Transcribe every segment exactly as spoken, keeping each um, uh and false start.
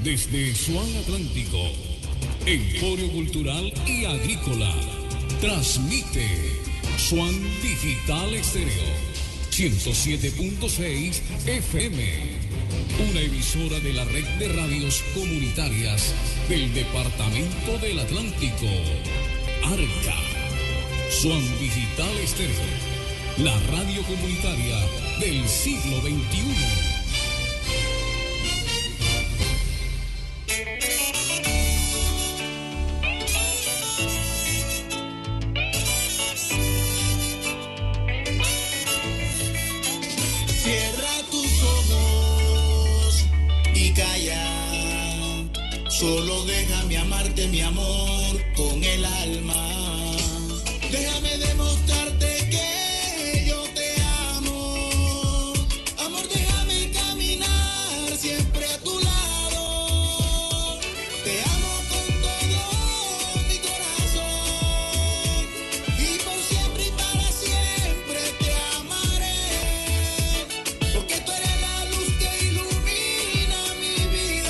Desde Swan Atlántico, Emporio Cultural y Agrícola, transmite Swan Digital Estéreo, ciento siete punto seis F M, una emisora de la red de radios comunitarias del Departamento del Atlántico, ARCA. Swan Digital Estéreo, la radio comunitaria del siglo veintiuno. Solo déjame amarte, mi amor, con el alma. Déjame demostrarte que yo te amo. Amor, déjame caminar siempre a tu lado. Te amo con todo mi corazón. Y por siempre y para siempre te amaré. Porque tú eres la luz que ilumina mi vida.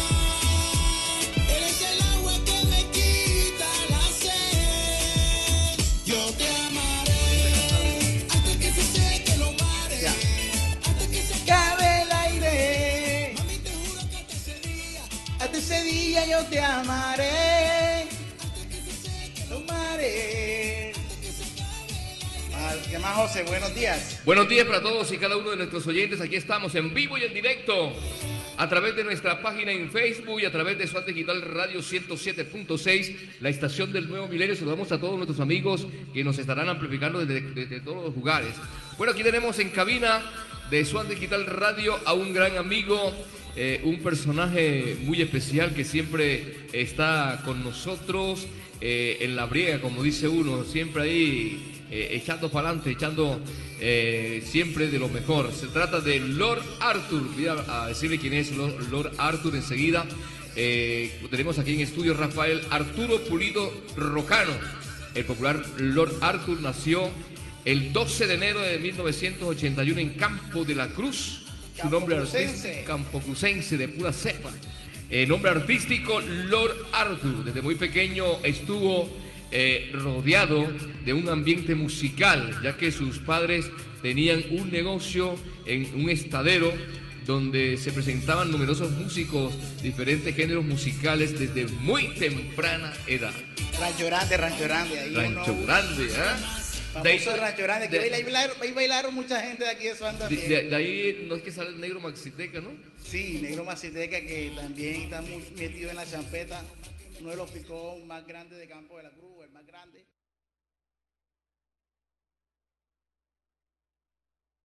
Ese día yo te amaré, lo amaré. ¿Qué más, José? Buenos días. Buenos días para todos y cada uno de nuestros oyentes. Aquí estamos en vivo y en directo a través de nuestra página en Facebook y a través de Swan Digital Radio ciento siete punto seis, la estación del nuevo milenio. Saludamos a todos nuestros amigos que nos estarán amplificando desde, desde todos los lugares. Bueno, aquí tenemos en cabina de Swan Digital Radio a un gran amigo, Eh, un personaje muy especial que siempre está con nosotros eh, en la briega, como dice uno, siempre ahí eh, echando para adelante, echando eh, siempre de lo mejor. Se trata de Lord Arthur. Voy a, a decirle quién es Lord, Lord Arthur enseguida. Eh, lo tenemos aquí en estudio, Rafael Arturo Pulido Rocano. El popular Lord Arthur nació el doce de enero de mil novecientos ochenta y uno en Campo de la Cruz. Su nombre artístico, campocrucense de pura cepa. Eh, nombre artístico, Lord Arthur. Desde muy pequeño estuvo eh, rodeado de un ambiente musical, ya que sus padres tenían un negocio en un estadero donde se presentaban numerosos músicos, diferentes géneros musicales desde muy temprana edad. Rancho Grande, Rancho Grande. Ahí Rancho uno... Grande, ¿eh? Famoso de ahí, Rancho Grande, que de, ahí, bailaron, ahí bailaron mucha gente de aquí de Swan también. De, de, de ahí no es que sale el Negro Maxiteca, ¿no? Sí, Negro Maxiteca, que también está muy metido en la champeta, uno de los picos más grandes de Campo de la Cruz, el más grande.